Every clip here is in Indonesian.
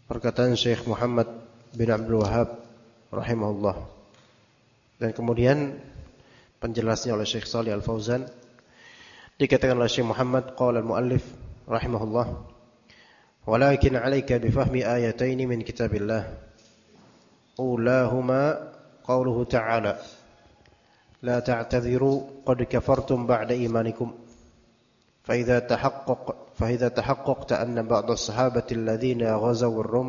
perkataan Syekh Muhammad bin Abdul Wahhab rahimahullah. Dan kemudian penjelasnya oleh Syekh Shalih Al-Fauzan. Dikatakan oleh Syekh Muhammad qala al-muallif rahimahullah, walakin 'alaika bi fahmi ayatayn min kitabillah. Ulahuma qauluhu ta'ala la ta'tadhiru qad kafartum ba'da imanikum. فإذا تحققت أن بعض الصحابة الذين غزوا الروم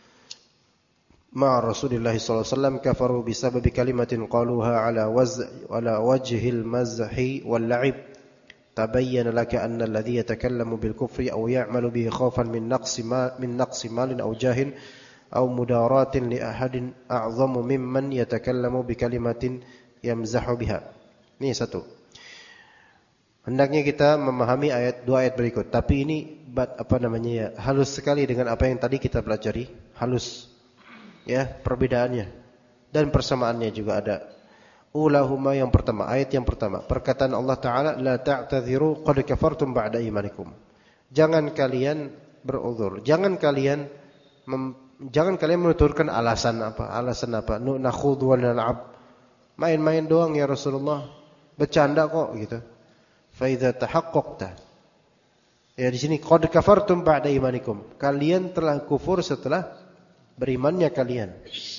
مع رسول الله صلى الله عليه وسلم كفروا بسبب كلمة قالوها على وجه المزح واللعب تبين لك أن الذي يتكلم بالكفر أو يعمل به خوفا من نقص مال أو جاه أو مداراة لأحد أعظم ممن يتكلم بكلمة يمزح بها. Ini satu. Hendaknya kita memahami dua ayat berikut. Tapi ini halus sekali dengan apa yang tadi kita pelajari. Halus, ya, perbedaannya dan persamaannya juga ada. Ulahuma yang pertama, ayat yang pertama, perkataan Allah Taala, la ta'tadhiru qad kafartum ba'da imanikum. Jangan kalian beruzur, jangan kalian menuturkan alasan apa? Nakhudh wa nal'ab. Main-main doang ya Rasulullah, bercanda kok gitu. Faidza tahaqqaqta. Ya di sini qad kafartum ba'da imanikum. Kalian telah kufur setelah berimannya kalian.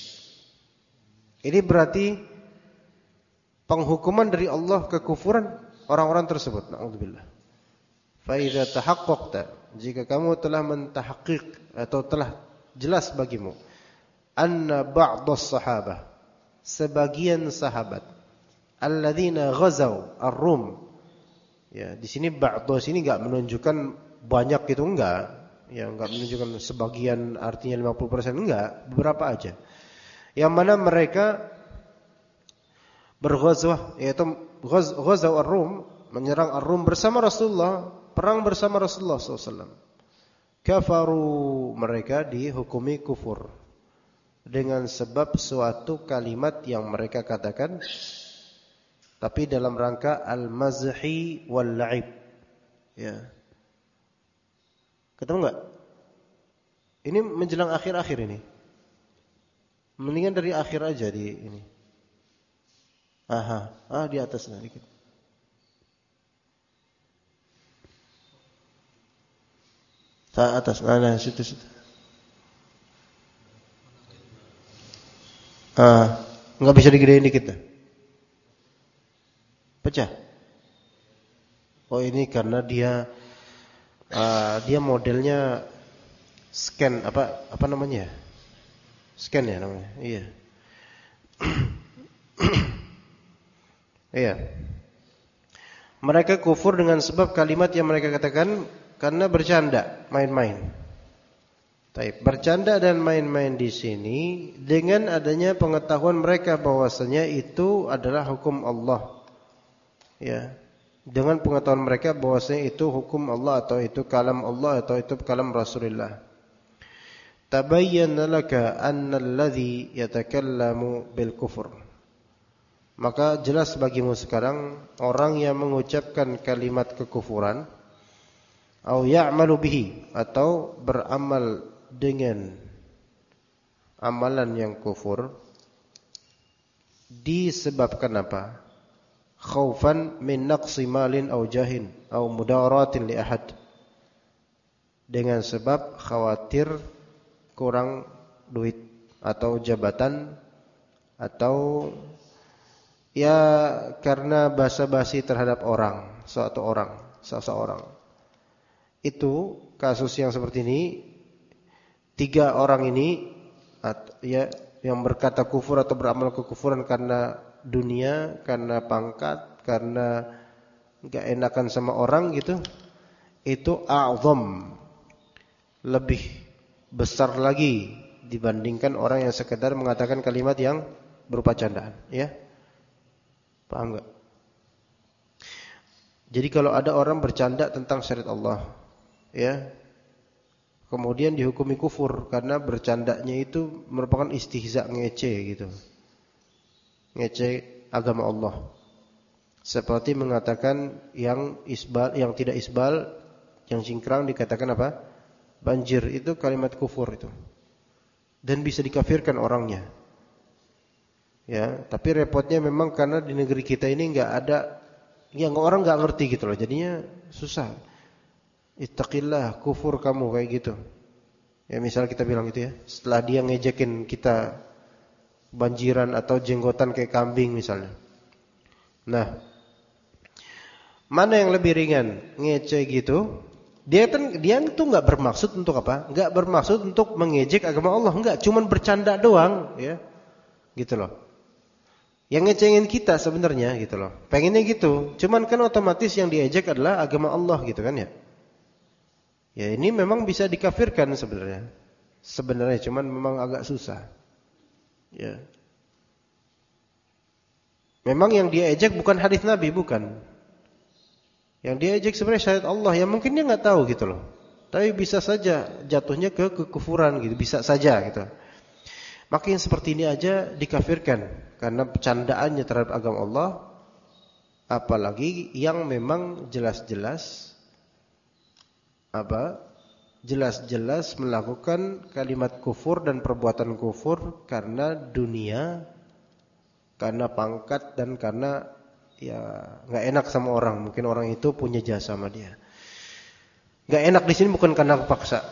Ini berarti penghukuman dari Allah kekufuran orang-orang tersebut. Na'udzubillah. Faidza tahaqqaqta. Jika kamu telah mentahqiq atau telah jelas bagimu anna ba'dhas sahabah, sebagian sahabat, alladzina ghazaw ar-rum. Ya, di sini ba'dho sini enggak menunjukkan banyak itu enggak. Ya, enggak menunjukkan sebagian artinya 50%, enggak, beberapa aja. Yang mana mereka berghazwah, yaitu ghazaw ar-rum, menyerang ar-rum bersama Rasulullah, perang bersama Rasulullah SAW. Kafaru, mereka dihukumi kufur dengan sebab suatu kalimat yang mereka katakan, tapi dalam rangka al-mazhi wal-la'ib. Ya. Ketemu enggak? Ini menjelang akhir-akhir ini. Mendingan dari akhir aja di ini. Di atas sedikit. Atas, situ. Enggak bisa digedein dikit dah. Pecah. Oh, ini karena dia modelnya scan apa namanya? Scan ya namanya. Iya. Iya. Mereka kufur dengan sebab kalimat yang mereka katakan karena bercanda, main-main. Taib, bercanda dan main-main di sini dengan adanya pengetahuan mereka bahwasanya itu adalah hukum Allah. Ya, dengan pengetahuan mereka bahwasanya itu hukum Allah atau itu kalam Allah atau itu kalam Rasulullah. Tabayyana laka anna alladhi yatakallamu bil kufur. Maka jelas bagimu sekarang orang yang mengucapkan kalimat kekufuran au ya'malu bihi, atau beramal dengan amalan yang kufur, disebabkan apa? Khaufan min naqsi malin aw jahin aw mudaratin li ahad, dengan sebab khawatir kurang duit atau jabatan, atau ya karena basa-basi terhadap seseorang. Itu kasus yang seperti ini, 3 orang ini ya yang berkata kufur atau beramal kekufuran karena dunia, karena pangkat, karena enggak enakan sama orang gitu, itu a'zam, lebih besar lagi dibandingkan orang yang sekedar mengatakan kalimat yang berupa candaan, ya. Paham enggak? Jadi kalau ada orang bercanda tentang syariat Allah, ya, kemudian dihukumi kufur karena bercandanya itu merupakan istihza, ngece gitu. Ngece agama Allah. Seperti mengatakan yang tidak isbal, yang cingkrang dikatakan apa? Banjir, itu kalimat kufur itu. dan bisa dikafirkan orangnya. Ya, tapi repotnya memang karena di negeri kita ini enggak ada yang orang enggak ngerti gitu loh. Jadinya susah. Ittaqillah, kufur kamu kayak gitu. Ya misal kita bilang gitu ya, setelah dia ngejekin kita banjiran atau jenggotan kayak kambing misalnya. Nah, mana yang lebih ringan? Ngece gitu. Dia tuh enggak bermaksud untuk apa? Enggak bermaksud untuk mengejek agama Allah, enggak, cuman bercanda doang, ya. Gitu loh. Yang ngecengin kita sebenarnya gitu loh. Pengennya gitu. Cuman kan otomatis yang diejek adalah agama Allah gitu kan ya. Ya ini memang bisa dikafirkan sebenarnya. Sebenarnya cuman memang agak susah. Ya. Memang yang dia ejek bukan hadis Nabi, bukan. Yang dia ejek sebenarnya syariat Allah. Ya mungkin dia enggak tahu gitu loh. Tapi bisa saja jatuhnya ke kekufuran gitu, bisa saja gitu. Maka yang seperti ini aja dikafirkan karena bercandaannya terhadap agama Allah, apalagi yang memang jelas-jelas jelas-jelas melakukan kalimat kufur dan perbuatan kufur karena dunia, karena pangkat dan karena ya enggak enak sama orang, mungkin orang itu punya jasa sama dia. Enggak enak di sini bukan karena paksa.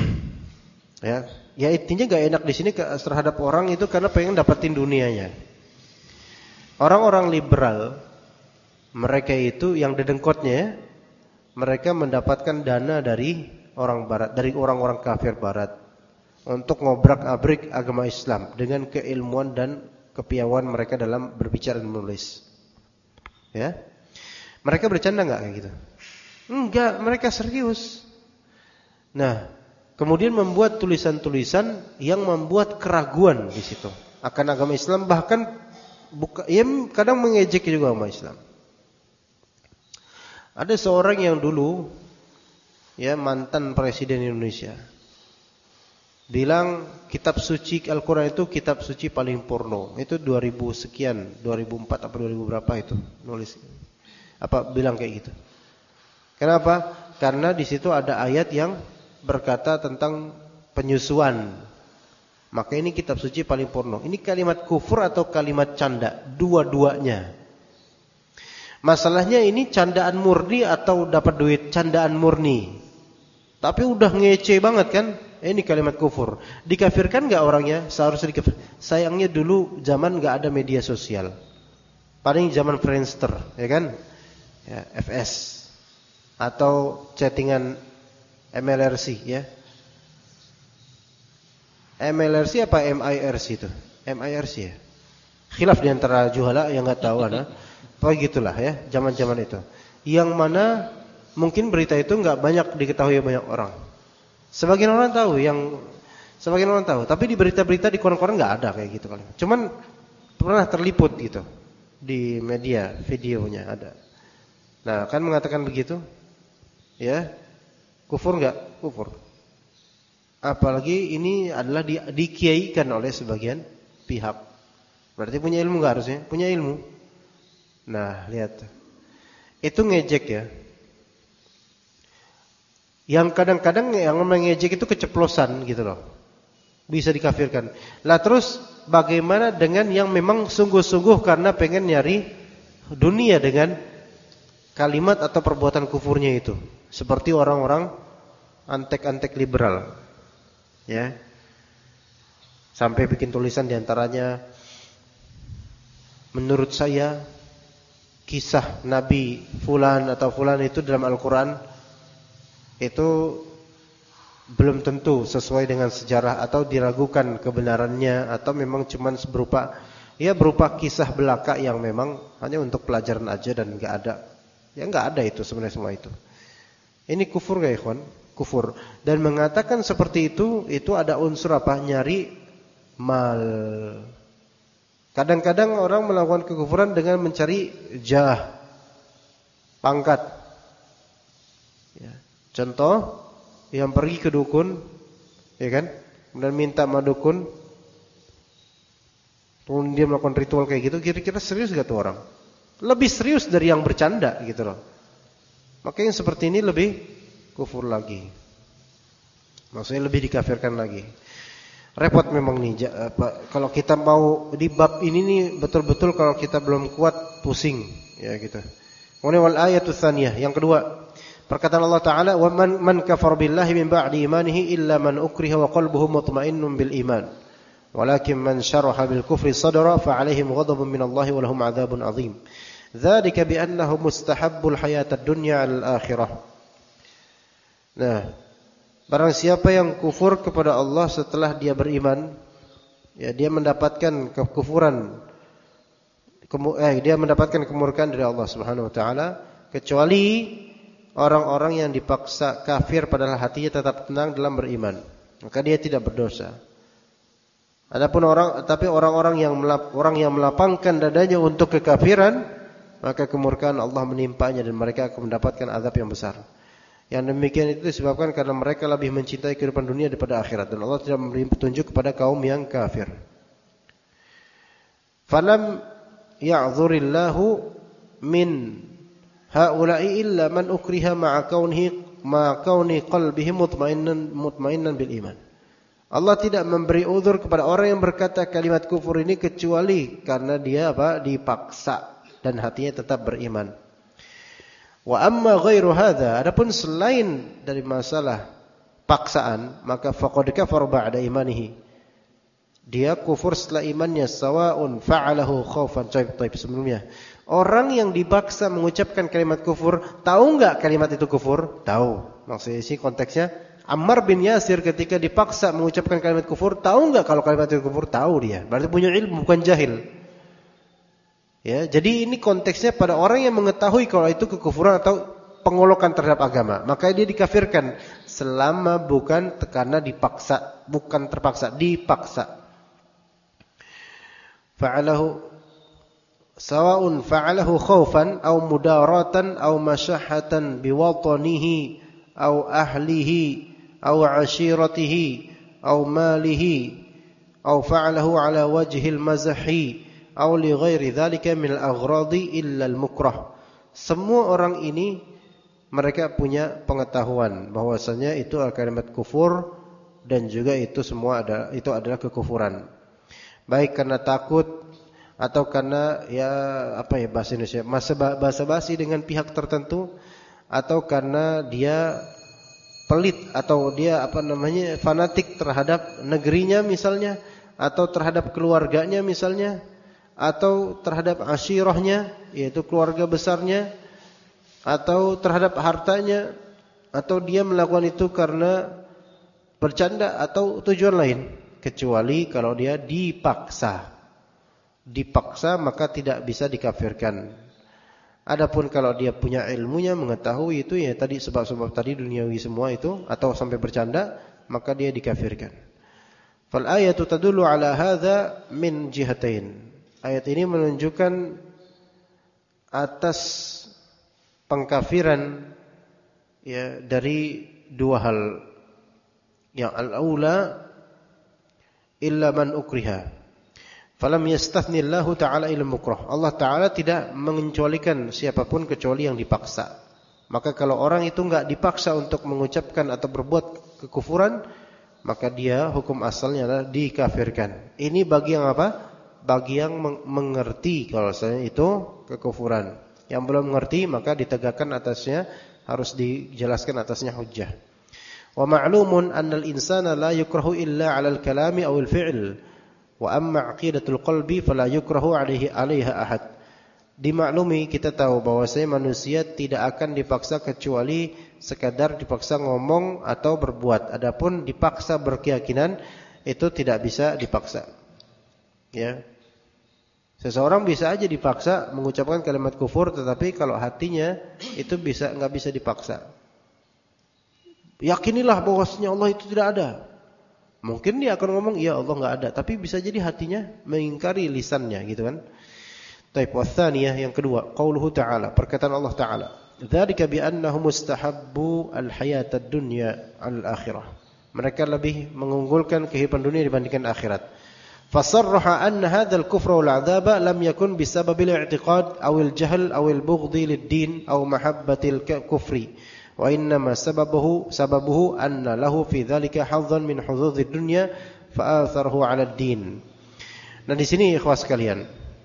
Ya intinya gak enak di sini terhadap orang itu karena pengen dapetin dunianya. Orang-orang liberal, mereka itu yang dedengkotnya, mereka mendapatkan dana dari orang barat, dari orang-orang kafir barat untuk ngobrak-abrik agama Islam dengan keilmuan dan kepiawaian mereka dalam berbicara dan menulis. Ya, mereka bercanda nggak kayak gitu? Enggak, mereka serius. Nah, kemudian membuat tulisan-tulisan yang membuat keraguan di situ akan agama Islam, bahkan kadang mengejek juga agama Islam. Ada seorang yang dulu ya mantan presiden Indonesia bilang kitab suci Al-Qur'an itu kitab suci paling porno. Itu 2000 sekian, 2004 atau 2000 berapa itu nulis. Bilang kayak gitu. Kenapa? Karena di situ ada ayat yang berkata tentang penyusuan. Maka ini kitab suci paling porno. Ini kalimat kufur atau kalimat canda? Dua-duanya. Masalahnya ini candaan murni atau dapat duit? Candaan murni. Tapi udah ngece banget kan? Ini kalimat kufur. Dikafirkan enggak orangnya? Seharusnya dikafirkan. Sayangnya dulu zaman enggak ada media sosial. Paling zaman Friendster, ya kan? Ya, FS. Atau chattingan MLRC ya. MLRC apa MIRC itu? MIRC ya. Khilaf di antara juhala yang enggak tahu ana. Begitulah ya, zaman-zaman itu. Yang mana mungkin berita itu enggak banyak diketahui banyak orang. Sebagian orang tahu, tapi di berita-berita di koran-koran enggak ada kayak gitu kan. Cuman pernah terliput gitu di media, videonya ada. Nah, kan mengatakan begitu. Ya. Kufur enggak? Kufur. Apalagi ini adalah dikiaikan oleh sebagian pihak. Berarti punya ilmu enggak harusnya? Punya ilmu. Nah, lihat. Itu ngejek ya. Yang kadang-kadang yang mengejek itu keceplosan gitu loh. Bisa dikafirkan. Lah terus bagaimana dengan yang memang sungguh-sungguh karena pengen nyari dunia dengan kalimat atau perbuatan kufurnya itu? Seperti orang-orang antek-antek liberal. Ya. Sampai bikin tulisan diantaranya, menurut saya kisah Nabi fulan atau fulan itu dalam Al-Quran itu belum tentu sesuai dengan sejarah atau diragukan kebenarannya, atau memang cuma berupa kisah belaka yang memang hanya untuk pelajaran aja dan enggak ada itu sebenarnya semua itu. Ini kufur enggak ikhwan? Kufur. Dan mengatakan seperti itu ada unsur apa? Nyari mal. Kadang-kadang orang melakukan kekufuran dengan mencari jah, pangkat. Ya. Contoh, yang pergi ke dukun, ya kan? Dan minta sama dukun, kemudian dia melakukan ritual kayak gitu, kira-kira serius gak tuh orang? Lebih serius dari yang bercanda gitu loh. Makanya seperti ini lebih kufur lagi. Maksudnya lebih dikafirkan lagi. Repot memang nih kalau kita mau di bab ini nih betul-betul kalau kita belum kuat pusing ya gitu. Kemudian wal ayatu tsaniyah, yang kedua, perkataan Allah Taala, "Wa man kafar billahi min ba'di imanihi illa man ukriha wa qalbuhu mutmainnun bil iman. Walakin man syaraha bil kufri sadra fa 'alaihim ghadabun minallahi wa lahum 'adzabun 'adzim. Dzalika bi annahu mustahabbul hayatad dunya 'alal akhirah." Nah, barang siapa yang kufur kepada Allah setelah dia beriman, ya dia mendapatkan kekufuran, dia mendapatkan kemurkaan dari Allah Subhanahu wa taala, kecuali orang-orang yang dipaksa kafir padahal hatinya tetap tenang dalam beriman, maka dia tidak berdosa. Adapun orang-orang yang melapangkan dadanya untuk kekafiran, maka kemurkaan Allah menimpanya dan mereka akan mendapatkan azab yang besar. Yang demikian itu disebabkan karena mereka lebih mencintai kehidupan dunia daripada akhirat, dan Allah tidak memberi petunjuk kepada kaum yang kafir. Falam ya'dzurillahu min haula'i illa man ukriha ma'a kauni qalbihi mutmainnan bil iman. Allah tidak memberi uzur kepada orang yang berkata kalimat kufur ini kecuali karena dia dipaksa dan hatinya tetap beriman. Wa amma ghairu hadza, adapun selain dari masalah paksaan, maka faqad kafar ba'da imanihi. Dia kufur setelah imannya, sawa'un fa'alahu khaufan. Baik, sebelumnya. Orang yang dipaksa mengucapkan kalimat kufur, tahu enggak kalimat itu kufur? Tahu. Maksudnya sih konteksnya, Ammar bin Yasir ketika dipaksa mengucapkan kalimat kufur, tahu enggak kalau kalimat itu kufur? Tahu dia. Berarti punya ilmu, bukan jahil. Ya, jadi ini konteksnya pada orang yang mengetahui kalau itu kekufuran atau pengolokan terhadap agama, maka dia dikafirkan selama bukan karena dipaksa, bukan terpaksa, dipaksa. Fa'alahu sawa'un fa'alahu khaufan aw mudaratan aw masyahatan biwatanihi aw ahlihi aw ashiratihi aw malihi aw fa'alahu ala wajhil mazahi aw li ghairi dzalika min al-aghradi illa al-mukrah. Semua orang ini mereka punya pengetahuan bahwasanya itu kalimat kufur dan juga itu semua adalah kekufuran. Baik karena takut atau karena bahasa Indonesia basa-basi dengan pihak tertentu, atau karena dia pelit atau dia fanatik terhadap negerinya misalnya, atau terhadap keluarganya misalnya, atau terhadap ashirahnya, yaitu keluarga besarnya, atau terhadap hartanya, atau dia melakukan itu karena bercanda atau tujuan lain, kecuali kalau dia dipaksa. Dipaksa maka tidak bisa dikafirkan. Adapun kalau dia punya ilmunya, mengetahui itu ya tadi sebab-sebab tadi duniawi semua itu, atau sampai bercanda, maka dia dikafirkan. Fal ayatu tadullu ala hadza min jihatain. Ayat ini menunjukkan atas pengkafiran ya dari dua hal. Yang al-aula illa man ukriha. Falam yastathnillahu ta'ala ila mukrah. Allah Ta'ala tidak mengecualikan siapapun kecuali yang dipaksa. Maka kalau orang itu enggak dipaksa untuk mengucapkan atau berbuat kekufuran, maka dia hukum asalnya adalah dikafirkan. Ini bagi yang apa? Bagi yang mengerti kalau saya itu kekufuran. Yang belum mengerti maka ditegakkan atasnya, harus dijelaskan atasnya hujjah. Wa ma'lumun annal insana la yukrahu illa 'alal kalami aw al fi'l. Wa amma 'aqidatul qalbi fala yukrahu 'alaiha ahad. Dimaklumi, kita tahu bahwasanya manusia tidak akan dipaksa kecuali sekadar dipaksa ngomong atau berbuat. Adapun dipaksa berkeyakinan itu tidak bisa dipaksa. Ya. Seseorang bisa aja dipaksa mengucapkan kalimat kufur, tetapi kalau hatinya itu enggak bisa dipaksa. Yakinilah bahwasanya Allah itu tidak ada. Mungkin dia akan ngomong, "Ya Allah enggak ada," tapi bisa jadi hatinya mengingkari lisannya, gitu kan? Taib watsaniyah, yang kedua, qauluhu ta'ala, perkataan Allah Ta'ala, "Dzalika bi annahum mustahabbu al-hayatad dunya 'alal akhirah." Mereka lebih mengunggulkan kehidupan dunia dibandingkan akhirat. Fasarraha anna hadzal kufra wal 'adzaba lam yakun bisababil i'tiqad aw al-jahl aw al-bughdhi lid-din aw mahabbatil kufri. Wa innama sababuhu anna lahu fi dzalika hazzan min hududid dunya fa'atharahu 'ala ad-din. Nah di sini ikhwas sekalian,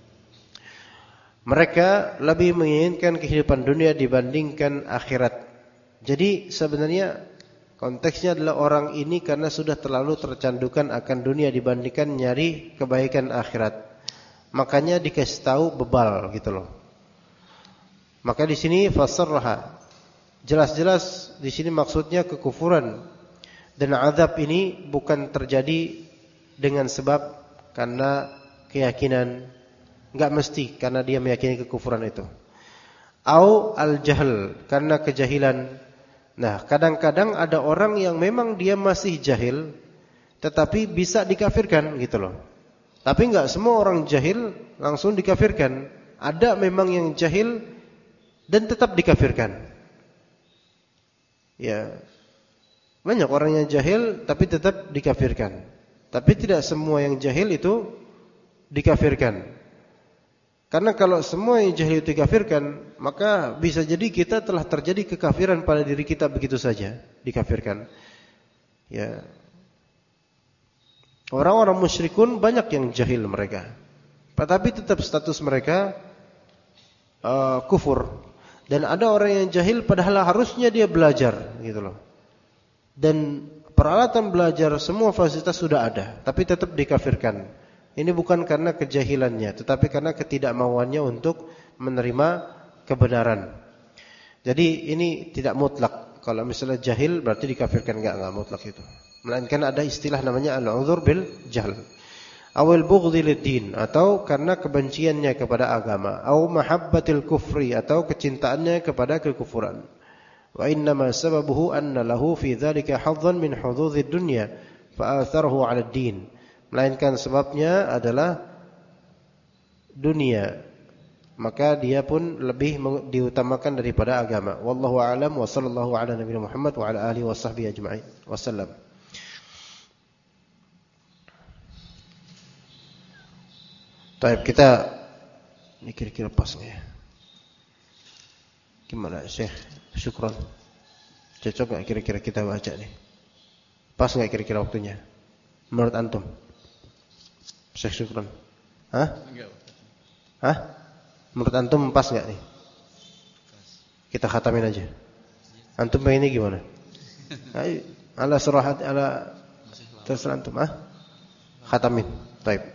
mereka lebih menginginkan kehidupan dunia dibandingkan akhirat. Jadi sebenarnya konteksnya adalah orang ini karena sudah terlalu tercandukan akan dunia dibandingkan nyari kebaikan akhirat. Makanya dikasih tahu bebal gitu loh. Maka di sini fasarraha, jelas-jelas di sini maksudnya kekufuran. Dan azab ini bukan terjadi dengan sebab karena keyakinan, enggak mesti karena dia meyakini kekufuran itu. Au al-jahl, karena kejahilan. Nah, kadang-kadang ada orang yang memang dia masih jahil tetapi bisa dikafirkan gitu loh. Tapi enggak semua orang jahil langsung dikafirkan. Ada memang yang jahil dan tetap dikafirkan. Ya. Banyak orang yang jahil tapi tetap dikafirkan. Tapi tidak semua yang jahil itu dikafirkan. Karena kalau semua yang jahil itu dikafirkan, maka bisa jadi kita telah terjadi kekafiran pada diri kita begitu saja, dikafirkan. Ya. Orang-orang musyrikun banyak yang jahil mereka. Tetapi tetap status mereka kufur. Dan ada orang yang jahil padahal harusnya dia belajar gitu loh. Dan peralatan belajar semua fasilitas sudah ada, tapi tetap dikafirkan. Ini bukan karena kejahilannya, tetapi karena ketidakmauannya untuk menerima kebenaran. Jadi ini tidak mutlak. Kalau misalnya jahil berarti dikafirkan, enggak mutlak itu. Melainkan ada istilah namanya al-'udhur bil jahl. Awil bughdhi lid-din, atau karena kebenciannya kepada agama, au mahabbatil kufri, atau kecintaannya kepada kekufuran. Wa innama sababuhu anna lahu fi dzalika hadzan min hududid dunya fa'atharahu 'ala ad-din. Melainkan sebabnya adalah dunia, maka dia pun lebih diutamakan daripada agama. Wallahu a'lam wa sallallahu ala nabiyina Muhammad wa ala alihi washabbihi ajma'in wasallam. Baik, kita ini kira-kira pas enggak ya? Gimana Syekh? Syukran. Cocok enggak kira-kira kita baca nih? Pas enggak kira-kira waktunya? Menurut antum? Syekh Syukran. Hah? Enggak. Hah? Menurut antum pas enggak nih? Kita khatamin aja. Antum pengennya gimana? Ayo, ala surahat ala terserah antum, ah? Khatamin. Baik.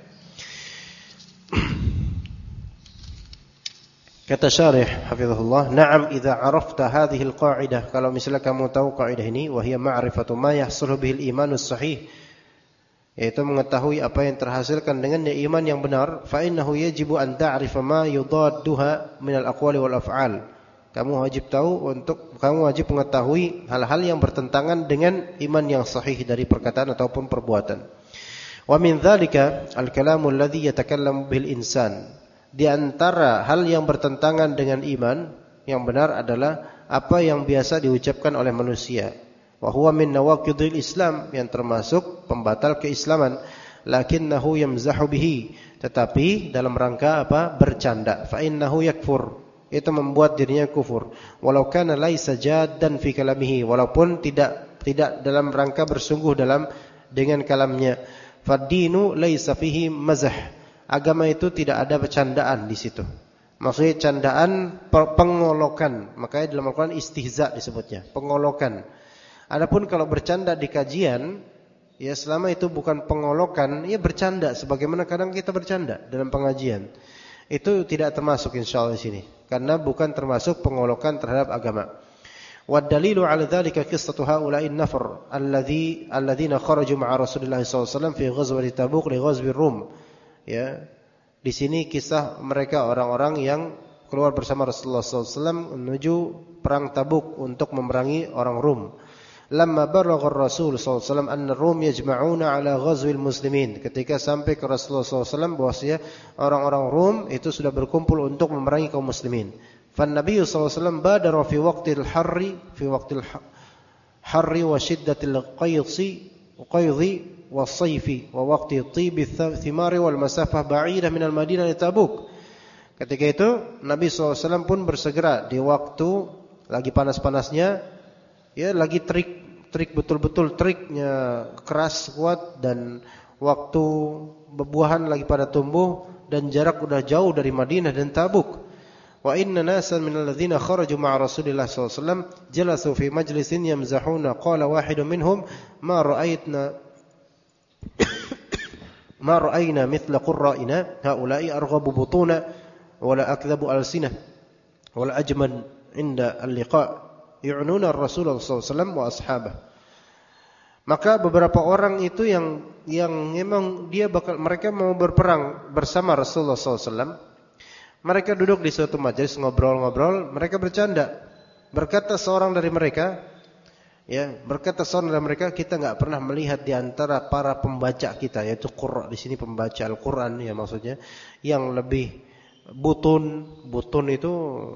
Kata syarih hafizahullah, "Na'am idza 'arafta hadhihi al-qa'idah." Kalau misalnya kamu tahu kaidah ini, wa hiya ma'rifatu ma yahsulu bihi al-imanus sahih, yaitu mengetahui apa yang terhasilkan dengannya iman yang benar, fa innahu yajibu an ta'rifa ma yudadduha min al-aqwali wal af'al. Kamu wajib mengetahui hal-hal yang bertentangan dengan iman yang sahih dari perkataan ataupun perbuatan. Wa min dzalika al-kalamu alladhi yatakallamu bil insan. Di antara hal yang bertentangan dengan iman yang benar adalah apa yang biasa diucapkan oleh manusia. Wa huwa min nawaqidil Islam, yang termasuk pembatal keislaman. Lakinnahu yamzahu bihi, tetapi dalam rangka apa? Bercanda. Fa innahu yakfur, itu membuat dirinya kufur. Walau kana laisa jaddan fi kalamihi, walaupun tidak dalam rangka bersungguh dengan kalamnya. Fad-dinu laisa fihi mazah, agama itu tidak ada bercandaan di situ. Maksudnya candaan, pengolokan. Makanya dalam Al-Quran istihza disebutnya, pengolokan. Adapun kalau bercanda di kajian, ya selama itu bukan pengolokan, ya bercanda sebagaimana kadang kita bercanda dalam pengajian. Itu tidak termasuk insyaallah di sini, karena bukan termasuk pengolokan terhadap agama. Wad dalilu 'ala dzalika qissatu haula'in nafar alladzina kharaju ma'a Rasulillah sallallahu alaihi wasallam fi ghazwati Tabuk li ghazwi Rum. Ya, di sini kisah mereka orang-orang yang keluar bersama Rasulullah SAW menuju perang Tabuk untuk memerangi orang Rum. Lamma balagha Rasul SAW anna Rum yajma'una ala ghazwil muslimin. Ketika sampai ke Rasulullah SAW bahwasanya orang-orang Rum itu sudah berkumpul untuk memerangi kaum muslimin. Fan Nabi SAW badara fi waqtil harri wa shiddatil qaydhi wasayfi wa waqti tibi thimari wal masafah ba'idah minal Madinah li Tabuk. Ketika itu Nabi SAW pun bersegera di waktu lagi panas-panasnya, ya lagi terik betul-betul teriknya keras kuat, dan waktu buah-buahan lagi pada tumbuh dan jarak udah jauh dari Madinah dan Tabuk. Wa inna nasan minal ladzina kharaju ma'a Rasulillah sallallahu alaihi wasallam jalasu fi majlisin yamzahuna qala wahidun minhum ma ra'ayna mithla qurra'ina haula'i arghabu butuna wala akdhabu alsinah wala ajman 'inda al-liqa' yu'nuna ar-Rasulullah sallallahu alaihi wasallam wa ashabah. Maka beberapa orang itu yang memang mereka mau berperang bersama Rasulullah sallallahu alaihi wasallam. Mereka duduk di suatu majelis ngobrol-ngobrol, mereka bercanda. Berkata seorang dari mereka, kita enggak pernah melihat di antara para pembaca kita, yaitu qurra di sini pembaca Al-Qur'an ya maksudnya, yang lebih butun itu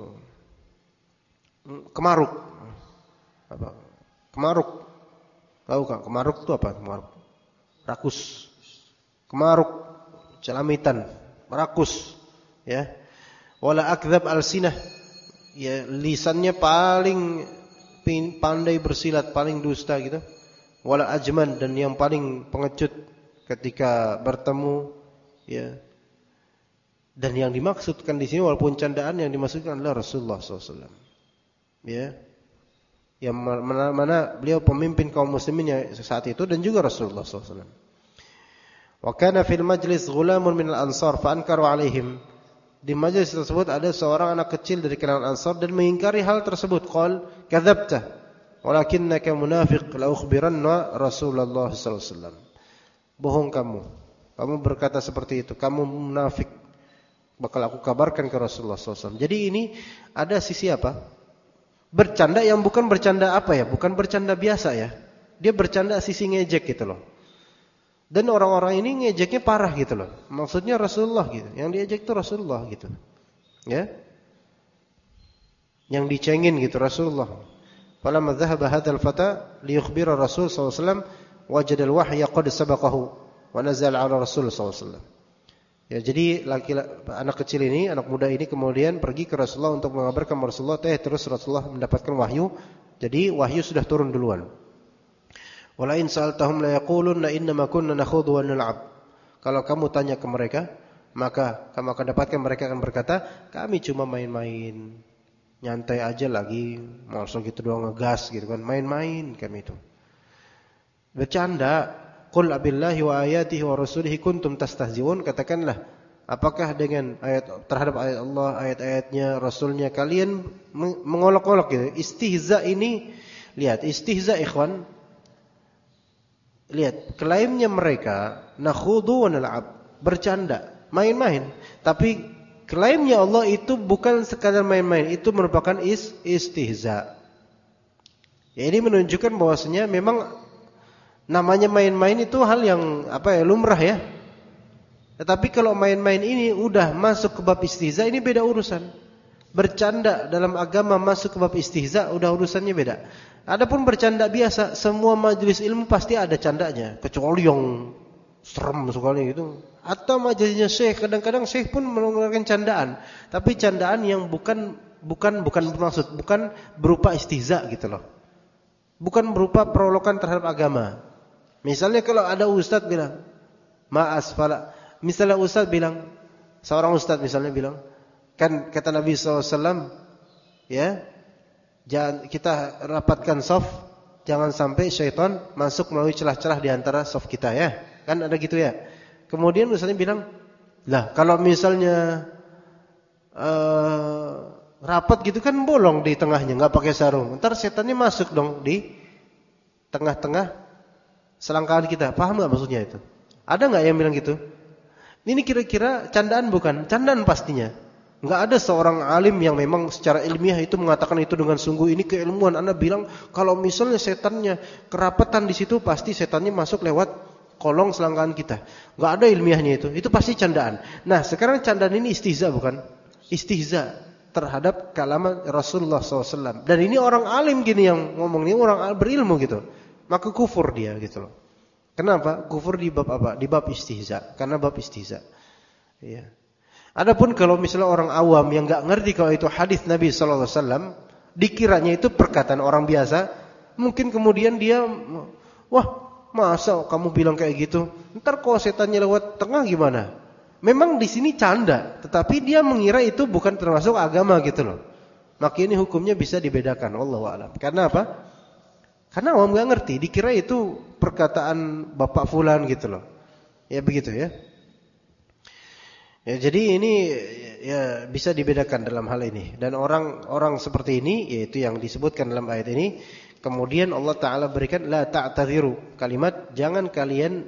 kemaruk. Apa? Kemaruk. Tahu kan kemaruk itu apa? Kemaruk. Rakus. Kemaruk, celamitan, rakus, ya. Wala akdzab alsinah, ya lisannya paling pandai bersilat, paling dusta gitu. Wala ajman, dan yang paling pengecut ketika bertemu, ya. Dan yang dimaksudkan di sini walaupun candaan, yang dimaksudkan adalah Rasulullah SAW. Ya. Yang mana beliau pemimpin kaum muslimin saat itu dan juga Rasulullah SAW. Wa kana fil majlis ghulamun minal ansar fa ankaru alaihim. Di majelis tersebut ada seorang anak kecil dari kalangan Ansar dan mengingkari hal tersebut. Qal kadzabta walakinnaka munafiq la ukhbiranna Rasulullah sallallahu alaihi wasallam. Bohong kamu. Kamu berkata seperti itu. Kamu munafik. Bakal aku kabarkan ke Rasulullah sallallahu alaihi wasallam. Jadi ini ada sisi apa? Bercanda yang bukan bercanda apa ya? Bukan bercanda biasa ya. Dia bercanda sisi ngejek gitu loh. Dan orang-orang ini ngejeknya parah gitu loh. Maksudnya Rasulullah gitu. Yang diejek itu Rasulullah gitu. Ya. Yang dicengin gitu Rasulullah. Falamma dhahaba hadzal fata liyukhbira Rasul sallallahu alaihi wasallam wajada al-wahya qad sabaqahu wa nazala 'ala Rasul sallallahu alaihi wasallam. Ya, jadi anak kecil ini, anak muda ini kemudian pergi ke Rasulullah untuk mengabarkan Rasulullah, terus Rasulullah mendapatkan wahyu. Jadi wahyu sudah turun duluan. Wala in sa'altahum la yaquluna innama kunna nakhudhu wa nal'ab. Kalau kamu tanya ke mereka, maka kamu akan dapatkan mereka akan berkata, kami cuma main-main. Nyantai aja lagi, masuk gitu doang ngegas gitu kan, main-main kami itu. Bercanda. Qul abillahi wa ayatihi wa rasulihi kuntum tastahzi'un. Katakanlah, apakah dengan terhadap ayat Allah, ayat-ayatnya, Rasulnya kalian mengolok-olok gitu. Istihza ini, lihat, istihza ikhwan. Lihat, klaimnya mereka nakhudhu wa nal'ab, bercanda, main-main. Tapi klaimnya Allah itu bukan sekadar main-main, itu merupakan istihza. Ya, ini menunjukkan bahwasanya memang namanya main-main itu hal yang lumrah ya. Tetapi kalau main-main ini udah masuk ke bab istihza, ini beda urusan. Bercanda dalam agama masuk ke bab istihza, udah urusannya beda. Adapun bercanda biasa, semua majelis ilmu pasti ada candanya, kecuali yang serem sekali gitu. Atau majelisnya syekh, kadang-kadang syekh pun menggunakan candaan, tapi candaan yang bukan bermaksud, bukan berupa istihza gitu loh. Bukan berupa perolokan terhadap agama. Misalnya kalau ada ustaz bilang, misalnya ustaz bilang, seorang ustaz misalnya bilang, kan kata Nabi SAW, ya, jangan kita rapatkan saf, jangan sampai syaitan masuk melalui celah-celah di antara saf kita ya. Kan ada gitu ya. Kemudian misalnya bilang, lah kalau misalnya rapat gitu kan bolong di tengahnya, enggak pakai sarung. Ntar setannya masuk dong di tengah-tengah selangkangan kita. Paham enggak maksudnya itu? Ada enggak yang bilang gitu? Ini kira-kira candaan bukan? Candaan pastinya. Enggak ada seorang alim yang memang secara ilmiah itu mengatakan itu dengan sungguh, ini keilmuan. Anda bilang kalau misalnya setannya kerapatan di situ, pasti setannya masuk lewat kolong selangkangan kita. Enggak ada ilmiahnya itu. Itu pasti candaan. Nah, sekarang candaan ini istihza bukan? Istihza terhadap kalaman Rasulullah SAW. Dan ini orang alim gini yang ngomong, ini orang berilmu gitu. Maka kufur dia gitu loh. Kenapa? Kufur di bab apa? Di bab istihza. Karena bab istihza. Iya. Adapun kalau misalnya orang awam yang enggak ngerti kalau itu hadis Nabi sallallahu alaihi wasallam, dikiranya itu perkataan orang biasa, mungkin kemudian dia, wah, masa kamu bilang kayak gitu? Ntar kalau setannya lewat tengah gimana? Memang di sini canda, tetapi dia mengira itu bukan termasuk agama gitu loh. Maka ini hukumnya bisa dibedakan, wallahu a'lam. Karena apa? Karena awam nggak ngerti, dikira itu perkataan bapak fulan gitu loh. Ya begitu ya. Ya jadi ini ya bisa dibedakan dalam hal ini. Dan orang seperti ini, yaitu yang disebutkan dalam ayat ini, kemudian Allah Taala berikan la ta'tadhiru, kalimat jangan kalian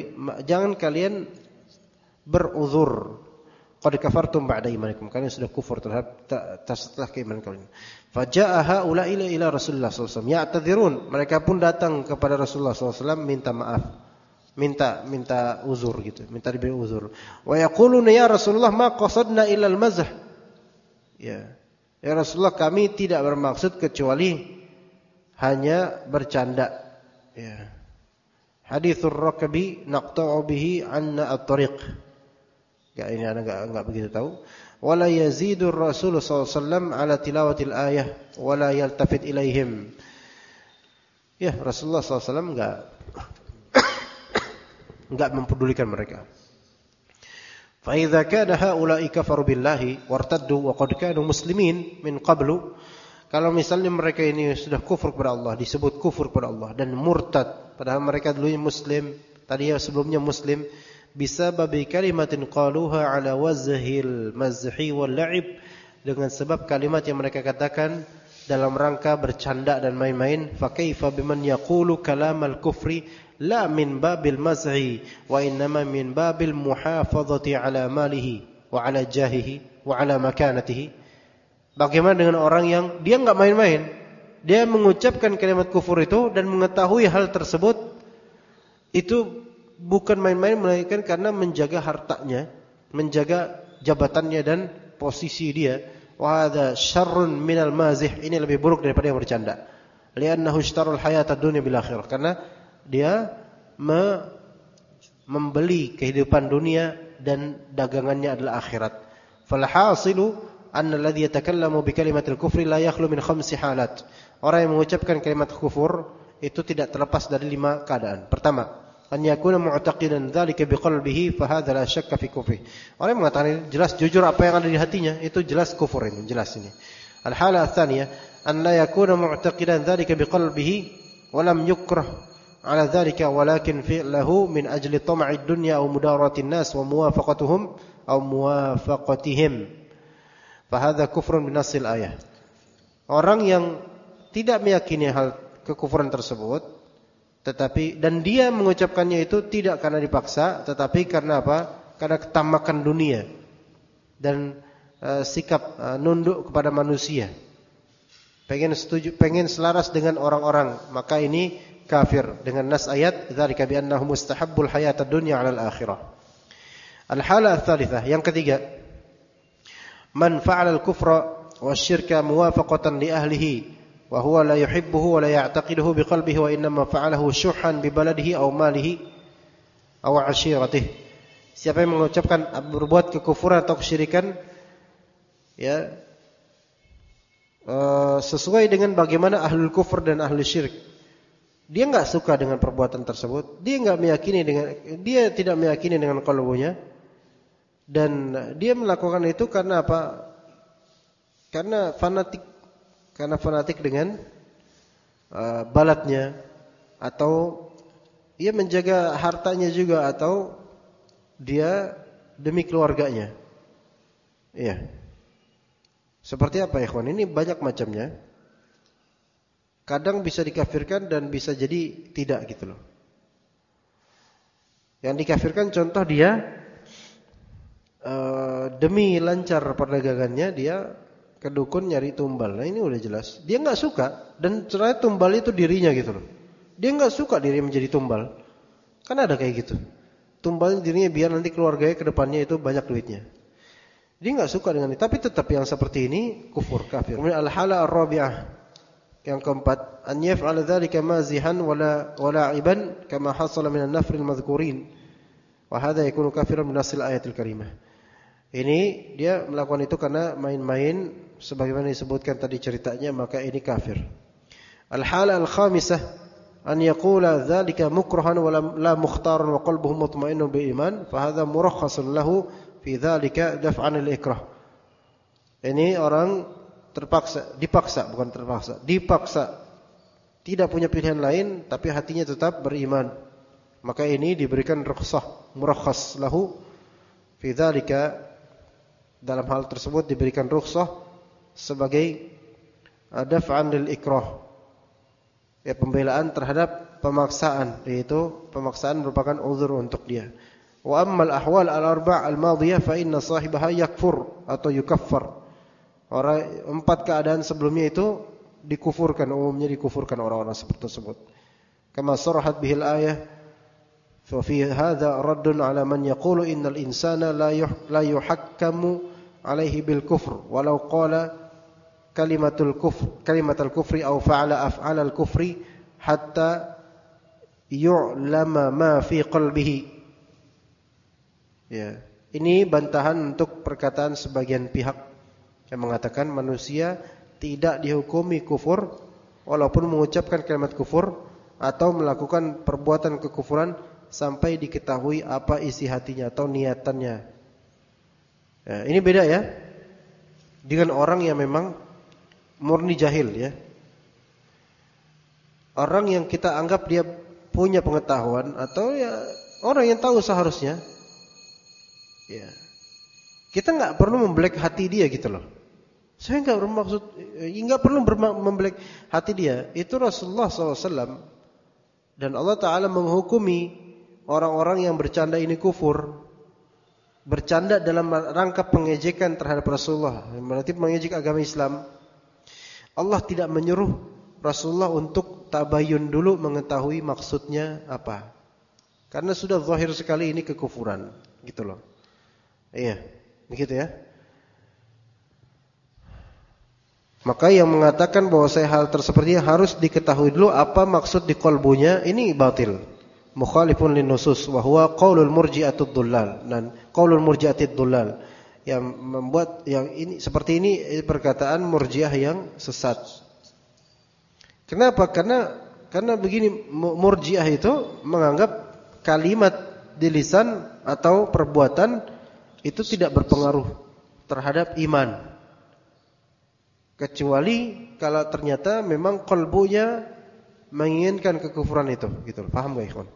beruzur. Qad kafartum ba'da imanikum, kalian sudah kufur terhadap setelah keimanan kalian. Faja'a haula'i ila Rasulullah sallallahu alaihi wasallam ya'tadzirun, mereka pun datang kepada Rasulullah sallallahu alaihi wasallam minta maaf, minta uzur gitu, minta diberi uzur. Wa yaquluna ya Rasulullah ma qasadna illa al-mazh. Ya Rasulullah, kami tidak bermaksud kecuali hanya bercanda. Ya. Hadithur rakabi naqta'u bihi 'anna at-tariq. Ini anak enggak begitu tahu. Wala yazidur Rasul sallallahu alaihi wasallam ala tilawatil ayah wala yaltafit ilaihim. Ya, Rasulullah sallallahu alaihi wasallam enggak mempedulikan mereka. Fa idza kana haula'i kafaru billahi wartaddu wa qad kanu muslimin min qablu. Kalau misalnya mereka ini sudah kufur kepada Allah, disebut kufur kepada Allah dan murtad, padahal mereka dulunya muslim, tadi sebelumnya muslim, bisababi kalimatin qaluha ala wazhil mazhi wal la'ib, dengan sebab kalimat yang mereka katakan dalam rangka bercanda dan main-main. Fa kaifa biman yaqulu kalamal kufri la min babil mazhi wa innama min babil muhafazati ala malihi wa ala jahihi wa ala makanatihi. Bagaimana dengan orang yang dia enggak main-main, dia mengucapkan kalimat kufur itu dan mengetahui hal tersebut itu bukan main-main, melainkan karena menjaga hartanya, menjaga jabatannya dan posisi dia. Wa hadza syarrun minal mazih, ini lebih buruk daripada yang bercanda. Li'annahu ishtaral hayatad dunya bil akhirah, karena dia membeli kehidupan dunia dan dagangannya adalah akhirat. Fal hasilu anna alladhi yatakallamu bi kalimatil kufri la yakhlu min khamsi halat. Orang yang mengucapkan kalimat kufur itu tidak terlepas dari 5 keadaan. Pertama, an yakuna mu'taqidan dzalika biqalbihi fa hadza la syakka fi kufri. Orang yang mengatakan jelas jujur apa yang ada di hatinya, itu jelas kufur ini, jelas ini. Al-hala ats-tsaniyah an la yakuna mu'taqidan dzalika biqalbihi wa lam yukrah ala dzalika walakin fi'luhu min ajli tam'id dunya aw mudaratin nas wa muwafaqatuhum aw muwafaqatihim. Fa hadza kufrun bi nassil ayah. Orang yang tidak meyakini hal kekufuran tersebut, tetapi dan dia mengucapkannya itu tidak karena dipaksa, tetapi karena apa? Karena ketamakan dunia dan sikap nunduk kepada manusia. Pengen selaras dengan orang-orang, maka ini kafir dengan nas ayat dzalika bi annahu mustahabbul hayatad dunya 'ala al-akhirah. Al-hala ats-tsalitsah, yang ketiga, man fa'ala al-kufra wasyirka muwafaqatan li ahlihi wa huwa la yuhibbuhu wa la ya'taqiduhu biqalbihi wa innama fa'alahu syuhan bi baladihi aw malihi aw 'ashiratihi. Siapa yang mengucapkan berbuat kekufuran atau kesyirikan ya sesuai dengan bagaimana ahlul kufur dan ahlul syirik, dia enggak suka dengan perbuatan tersebut, dia tidak meyakini dengan qalbunya, dan dia melakukan itu karena apa? Karena fanatik dengan balatnya, atau ia menjaga hartanya juga, atau dia demi keluarganya. Iya. Seperti apa ikhwan? Ini banyak macamnya. Kadang bisa dikafirkan dan bisa jadi tidak gitu loh. Yang dikafirkan contoh dia demi lancar perdagangannya dia ke dukun nyari tumbal. Nah ini udah jelas dia enggak suka, dan ternyata tumbal itu dirinya gitu loh. Dia enggak suka dirinya menjadi tumbal. Kan ada kayak gitu. Tumbalnya dirinya biar nanti keluarganya ke depannya itu banyak duitnya. Dia enggak suka dengan itu, tapi tetap yang seperti ini kufur, kafir. Kemudian al-hala ar-rabi'ah, yang keempat, an yaf'ala dzalika mazihan wala iban kama hasala min an-nafr al-madhkurin. Wa hadha yakunu kafiran min nasil ayatil karimah. Ini dia melakukan itu karena main-main sebagaimana disebutkan tadi ceritanya, maka ini kafir. Al-hala al-khamisah an yaqula dzalika mukrahan wa la mukhtaran wa qalbuhu mutmainnun bil iman fa hadza murakhasun lahu fi dzalika daf'an al ikrah. Ini orang dipaksa tidak punya pilihan lain tapi hatinya tetap beriman, maka ini diberikan rukhsah, murakhas lahu fi dzalika, dalam hal tersebut diberikan rukhsah sebagai daf'an lil ikrah, ya, pembelaan terhadap pemaksaan, yaitu pemaksaan merupakan uzur untuk dia. Wa ammal ahwal al-arba' al-madiyah fa inna sahibaha yakfur atau yukaffar. Orang 4 keadaan sebelumnya itu dikufurkan, umumnya dikufurkan orang-orang seperti tersebut. Kama sarahat bihil ayah, fa fi hadza raddun 'ala man yaqulu innal insana la yuhakkamu 'alaihi bil kufr walau qala kalimatul kufri aw fa'ala af'alal kufri hatta yu'lama ma fi qalbihi. Ya, ini bantahan untuk perkataan sebagian pihak yang mengatakan manusia tidak dihukumi kufur walaupun mengucapkan kalimat kufur atau melakukan perbuatan kekufuran sampai diketahui apa isi hatinya atau niatannya. Ya, ini beda ya dengan orang yang memang murni jahil, ya. Orang yang kita anggap dia punya pengetahuan atau ya orang yang tahu seharusnya, ya, kita nggak perlu membelek hati dia gitu loh. Saya nggak bermaksud, nggak perlu membelek hati dia. Itu Rasulullah SAW dan Allah Taala menghukumi orang-orang yang bercanda ini kufur, bercanda dalam rangka pengejekan terhadap Rasulullah, berarti mengejek agama Islam. Allah tidak menyuruh Rasulullah untuk tabayun dulu mengetahui maksudnya apa, karena sudah zahir sekali ini kekufuran, gitu loh. Iya, begitu ya. Maka yang mengatakan bahwa hal tersebutnya harus diketahui dulu apa maksud di qalbunya, ini batil, mukhalifun linusus wa huwa qaulul murji'atid dhullal. Dan qaulul murji'atid dhullal yang membuat yang ini seperti ini perkataan murji'ah yang sesat. Kenapa? Karena begini, murji'ah itu menganggap kalimat di lisan atau perbuatan itu tidak berpengaruh terhadap iman, kecuali kalau ternyata memang qalbunya menginginkan kekufuran itu, gitu. Paham gak, ikhwan?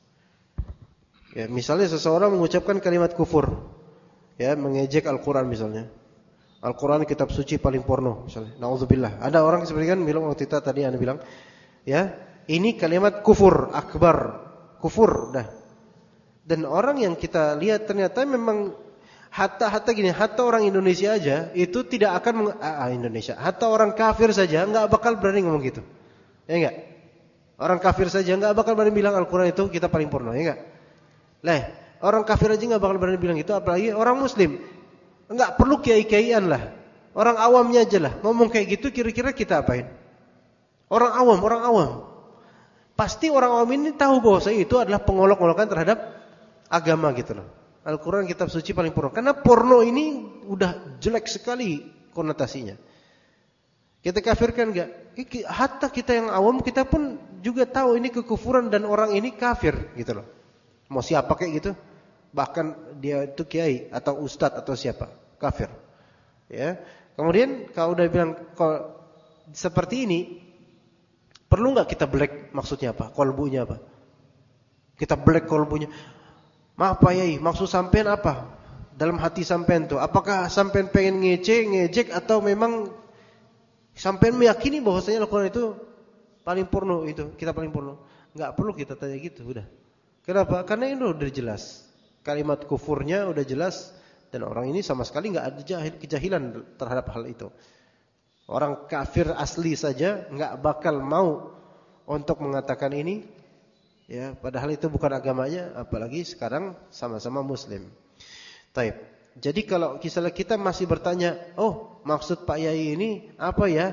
Ya, misalnya seseorang mengucapkan kalimat kufur, ya, mengejek Al-Quran misalnya. Al-Quran kitab suci paling porno misalnya. Nauzubillah. Ada orang seperti kan bilang waktu itu tadi Anda bilang, ya, ini kalimat kufur akbar, kufur dah. Dan orang yang kita lihat ternyata memang hatta gini, hatta orang Indonesia aja itu tidak akan Indonesia, hatta orang kafir saja enggak bakal berani ngomong gitu. Ya enggak? Orang kafir saja enggak bakal berani bilang Al-Quran itu kitab paling porno, ya enggak? Lah, orang kafir aja enggak bakal berani bilang itu, apalagi orang muslim. Enggak perlu kiai-kiaian lah. Orang awamnya aja lah ngomong kayak gitu, kira-kira kita apain? Orang awam. Pasti orang awam ini tahu bahwa itu adalah pengolok-olokan terhadap agama gitu loh. Al-Quran kitab suci paling porno. Karena porno ini udah jelek sekali konotasinya. Kita kafirkan enggak? Hatta kita yang awam, kita pun juga tahu ini kekufuran dan orang ini kafir gitu loh. Mau siapa kayak gitu? Bahkan dia itu kiai atau ustadz atau siapa, kafir. Ya. Kemudian kalau udah bilang kalau seperti ini, perlu enggak kita black maksudnya apa? Kolbunya apa? Kita black kolbunya. Maaf Pak Yai, maksud sampean apa? Dalam hati sampean tuh, apakah sampean pengen ngejek atau memang sampean meyakini bahwasanya Al-Quran itu paling porno, itu kita paling porno? Enggak perlu kita tanya gitu, udah. Kenapa? Karena ini udah jelas. Kalimat kufurnya udah jelas dan orang ini sama sekali enggak ada kejahilan terhadap hal itu. Orang kafir asli saja enggak bakal mau untuk mengatakan ini. Ya, padahal itu bukan agamanya, apalagi sekarang sama-sama muslim. Taib. Jadi kalau misalnya kita masih bertanya, oh maksud Pak Yai ini apa ya?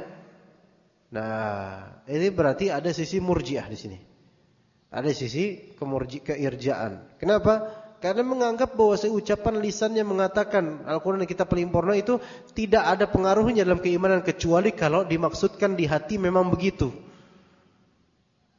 Nah, ini berarti ada sisi murjiah di sini. Ada sisi keirjaan. Kenapa? Karena menganggap bahwa ucapan lisannya mengatakan Al-Quran kita paling porno itu tidak ada pengaruhnya dalam keimanan kecuali kalau dimaksudkan di hati memang begitu.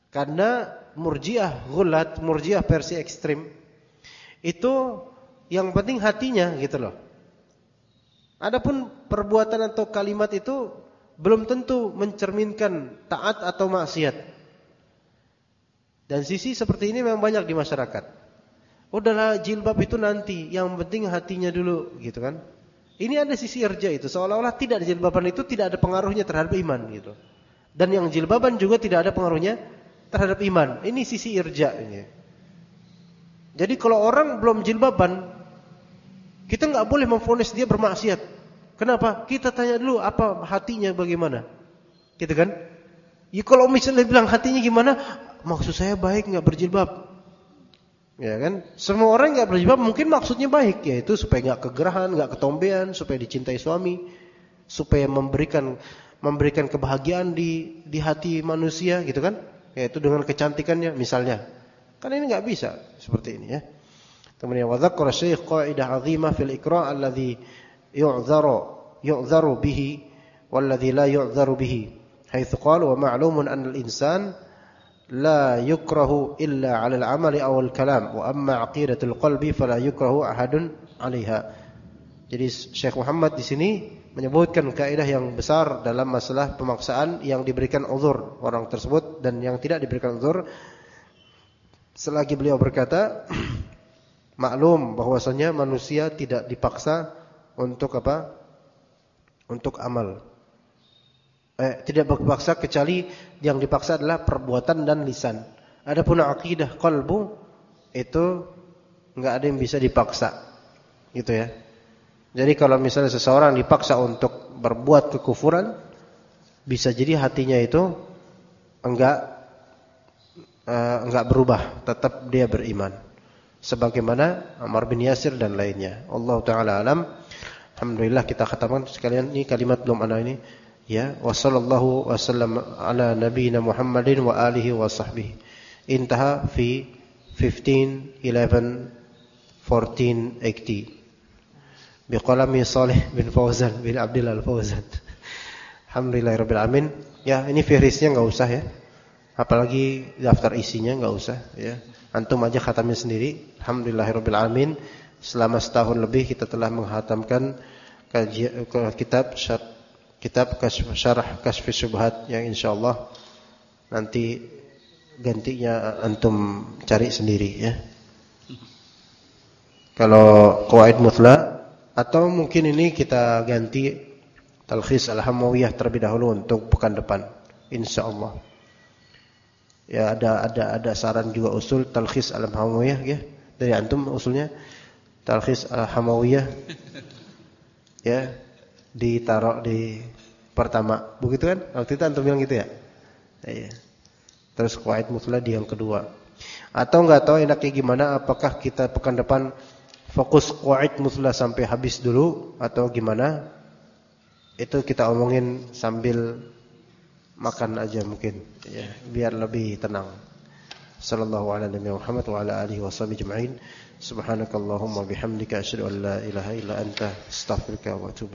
Karena Murji'ah ghulat, Murji'ah versi ekstrim, itu yang penting hatinya gitu loh. Adapun perbuatan atau kalimat itu belum tentu mencerminkan taat atau maksiat. Dan sisi seperti ini memang banyak di masyarakat. Udahlah jilbab itu nanti, yang penting hatinya dulu gitu kan. Ini ada sisi irja itu, seolah-olah tidak jilbaban itu tidak ada pengaruhnya terhadap iman gitu. Dan yang jilbaban juga tidak ada pengaruhnya terhadap iman. Ini sisi irja ini. Jadi kalau orang belum jilbaban, kita nggak boleh memvonis dia bermaksiat. Kenapa? Kita tanya dulu apa hatinya bagaimana, gitu kan? Ya kalau misalnya bilang hatinya gimana, maksud saya baik nggak berjilbab, ya kan? Semua orang nggak berjilbab mungkin maksudnya baik, yaitu supaya nggak kegerahan, nggak ketombean, supaya dicintai suami, supaya memberikan kebahagiaan di hati manusia, gitu kan? Yaitu dengan kecantikannya misalnya. Kan ini nggak bisa seperti ini ya. Kemudian wa dzakara Syekh qaidah 'azimah fil iqra' alladhi yu'dharu bihi walladhi la yu'dharu bihi. Haitsu qala wa ma'lumun anna al-insan la yukrahu illa 'ala al-'amali aw al-kalam wa amma 'aqidatul qalbi fala yukrahu ahadun 'alaiha. Jadi Syekh Muhammad di sini menyebutkan kaidah yang besar dalam masalah pemaksaan yang diberikan uzur orang tersebut dan yang tidak diberikan uzur. Selagi beliau berkata, maklum bahwasanya manusia tidak dipaksa untuk apa? Untuk amal. Tidak dipaksa kecuali yang dipaksa adalah perbuatan dan lisan. Adapun akidah qalbu itu enggak ada yang bisa dipaksa. Gitu ya. Jadi kalau misalnya seseorang dipaksa untuk berbuat kekufuran, bisa jadi hatinya itu enggak berubah, tetap dia beriman. Sebagaimana Ammar bin Yasir dan lainnya. Allah taala alam. Alhamdulillah kita khatamkan sekalian ini kalimat belum ada ini. Ya, wassallallahu wasallam ala nabiyyina Muhammadin wa alihi wa sahbihi. Intaha fi 15/11/14/80 biqalami Salih bin Fauzan bin Abdillah Al-Fauzan. Alhamdulillahirabbil alamin. Ya, ini fihrisnya enggak usah ya. Apalagi daftar isinya enggak usah ya. Antum aja khatamin sendiri. Alhamdulillahirabbil alamin. Selama setahun lebih kita telah menghatamkan kitab syarah Kashfus Syubhat yang insyaallah nanti gantinya antum cari sendiri ya. Kalau Qawaid Muthla atau mungkin ini kita ganti Talkhis Al-Hamawiyah terlebih dahulu untuk pekan depan insyaallah. Ya ada saran juga usul Talkhis Al-Hamawiyah ya. Dari antum usulnya Talkhis Al-Hamawiyah ya, ditaruh di pertama. Begitu kan? Waktu itu antum bilang gitu ya? Iya. Terus Qawaid Muthla di yang kedua. Atau enggak tahu enaknya gimana, apakah kita pekan depan fokus Qawaid Muthla sampai habis dulu atau gimana? Itu kita omongin sambil makan aja mungkin ya, biar lebih tenang. Sallallahu ala nabiyina Muhammad wa ala alihi washabihi ajma'in. Subhanakallahumma bihamdika asyhadu an la ilaha illa anta astaghfiruka wa atubu